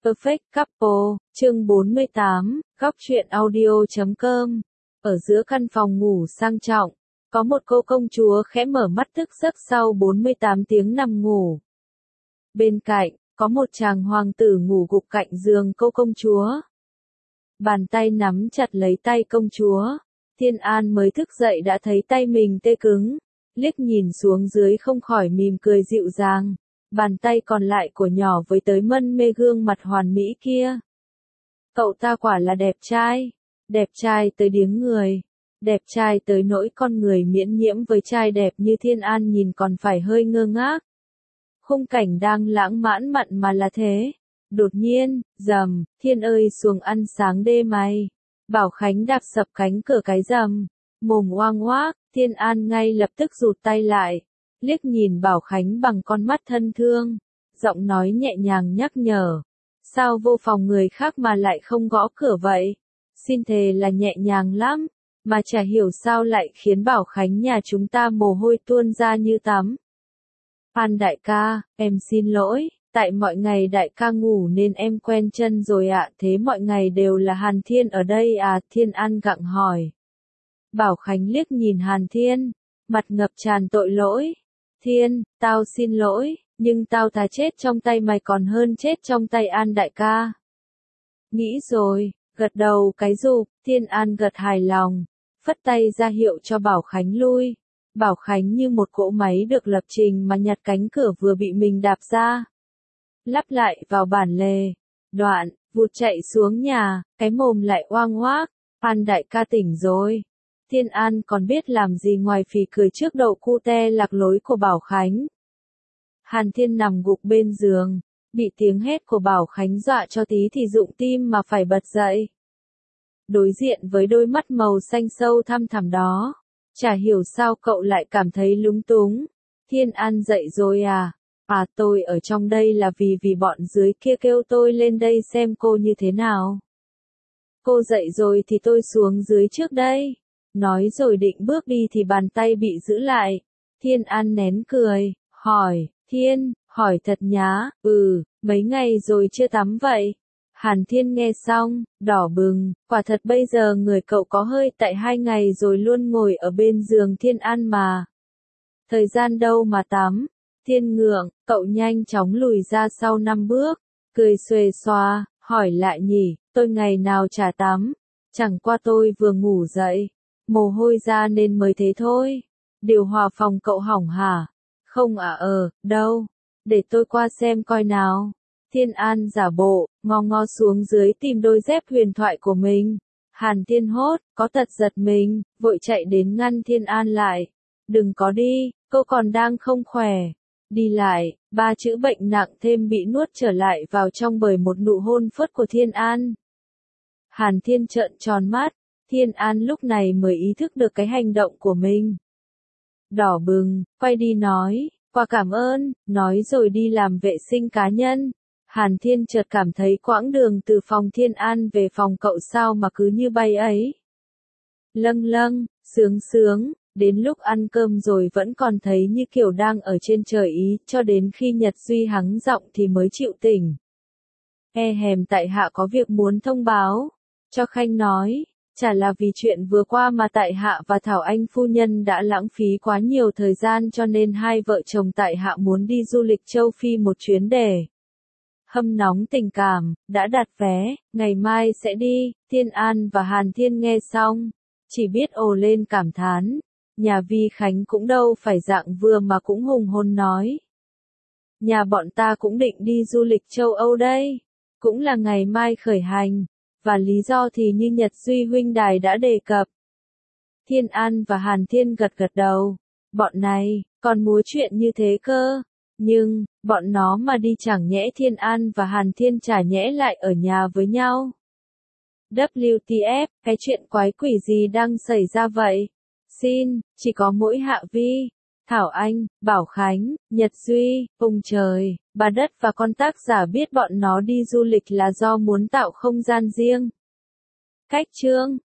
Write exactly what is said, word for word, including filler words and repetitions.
Perfect Couple, chương bốn mươi tám, góc truyện audio chấm com. Ở giữa căn phòng ngủ sang trọng, có một cô công chúa khẽ mở mắt thức giấc sau bốn mươi tám tiếng nằm ngủ. Bên cạnh, có một chàng hoàng tử ngủ gục cạnh giường cô công chúa. Bàn tay nắm chặt lấy tay công chúa. Thiên An mới thức dậy đã thấy tay mình tê cứng, liếc nhìn xuống dưới không khỏi mỉm cười dịu dàng. Bàn tay còn lại của nhỏ với tới mân mê gương mặt hoàn mỹ kia. Cậu ta quả là đẹp trai, đẹp trai tới điếng người, đẹp trai tới nỗi con người miễn nhiễm với trai đẹp như Thiên An nhìn còn phải hơi ngơ ngác. Khung cảnh đang lãng mạn mặn mà là thế. Đột nhiên, rầm, Thiên ơi xuống ăn sáng đê mày. Bảo Khánh đạp sập cánh cửa cái rầm, mồm oang oác, Thiên An ngay lập tức rụt tay lại. Liếc nhìn Bảo Khánh bằng con mắt thân thương, giọng nói nhẹ nhàng nhắc nhở. Sao vô phòng người khác mà lại không gõ cửa vậy? Xin thề là nhẹ nhàng lắm, mà chả hiểu sao lại khiến Bảo Khánh nhà chúng ta mồ hôi tuôn ra như tắm. An đại ca, em xin lỗi, tại mọi ngày đại ca ngủ nên em quen chân rồi ạ. Thế mọi ngày đều là Hàn Thiên ở đây à? Thiên An gặng hỏi. Bảo Khánh liếc nhìn Hàn Thiên, mặt ngập tràn tội lỗi. Thiên, tao xin lỗi, nhưng tao thà chết trong tay mày còn hơn chết trong tay An đại ca. Nghĩ rồi, gật đầu cái rụp, Thiên An gật hài lòng, phất tay ra hiệu cho Bảo Khánh lui. Bảo Khánh như một cỗ máy được lập trình mà nhặt cánh cửa vừa bị mình đạp ra. Lắp lại vào bản lề, đoạn, vụt chạy xuống nhà, cái mồm lại oang hoác, An đại ca tỉnh rồi. Thiên An còn biết làm gì ngoài phì cười trước đậu cute lạc lối của Bảo Khánh. Hàn Thiên nằm gục bên giường, bị tiếng hét của Bảo Khánh dọa cho tí thì rụng tim mà phải bật dậy. Đối diện với đôi mắt màu xanh sâu thăm thẳm đó, chả hiểu sao cậu lại cảm thấy lúng túng. Thiên An dậy rồi à? À tôi ở trong đây là vì vì bọn dưới kia kêu tôi lên đây xem cô như thế nào. Cô dậy rồi thì tôi xuống dưới trước đây. Nói rồi định bước đi thì bàn tay bị giữ lại. Thiên An nén cười, hỏi, Thiên, hỏi thật nhá, ừ, mấy ngày rồi chưa tắm vậy? Hàn Thiên nghe xong, đỏ bừng, quả thật bây giờ người cậu có hơi tại hai ngày rồi luôn ngồi ở bên giường Thiên An mà. Thời gian đâu mà tắm? Thiên ngượng, cậu nhanh chóng lùi ra sau năm bước, cười xuề xoa, hỏi lại nhỉ, tôi ngày nào chả tắm, chẳng qua tôi vừa ngủ dậy. Mồ hôi ra nên mới thế thôi. Điều hòa phòng cậu hỏng hả? Không à ờ, đâu. Để tôi qua xem coi nào. Thiên An giả bộ, ngó ngó xuống dưới tìm đôi dép huyền thoại của mình. Hàn Thiên hốt, có tật giật mình, vội chạy đến ngăn Thiên An lại. Đừng có đi, cô còn đang không khỏe. Đi lại, ba chữ bệnh nặng thêm bị nuốt trở lại vào trong bởi một nụ hôn phớt của Thiên An. Hàn Thiên trợn tròn mắt. Thiên An lúc này mới ý thức được cái hành động của mình. Đỏ bừng, quay đi nói, qua cảm ơn, nói rồi đi làm vệ sinh cá nhân. Hàn Thiên chợt cảm thấy quãng đường từ phòng Thiên An về phòng cậu sao mà cứ như bay ấy. Lâng lâng, sướng sướng, đến lúc ăn cơm rồi vẫn còn thấy như kiểu đang ở trên trời Ý, cho đến khi Nhật Duy hắng giọng thì mới chịu tỉnh. E hèm tại hạ có việc muốn thông báo, cho Khanh nói. Chả là vì chuyện vừa qua mà tại hạ và Thảo Anh phu nhân đã lãng phí quá nhiều thời gian cho nên hai vợ chồng tại hạ muốn đi du lịch châu Phi một chuyến để hâm nóng tình cảm, đã đặt vé, ngày mai sẽ đi. Thiên An và Hàn Thiên nghe xong, chỉ biết ồ lên cảm thán, nhà Vi Khánh cũng đâu phải dạng vừa mà cũng hùng hồn nói. Nhà bọn ta cũng định đi du lịch châu Âu đây, cũng là ngày mai khởi hành. Và lý do thì như Nhật Duy huynh đài đã đề cập. Thiên An và Hàn Thiên gật gật đầu. Bọn này, còn múa chuyện như thế cơ. Nhưng, bọn nó mà đi chẳng nhẽ Thiên An và Hàn Thiên chả nhẽ lại ở nhà với nhau. W T F, cái chuyện quái quỷ gì đang xảy ra vậy? Xin, chỉ có mỗi Hạ Vi, Thảo Anh, Bảo Khánh, Nhật Duy, ông trời, bà đất và con tác giả biết bọn nó đi du lịch là do muốn tạo không gian riêng. Cách chương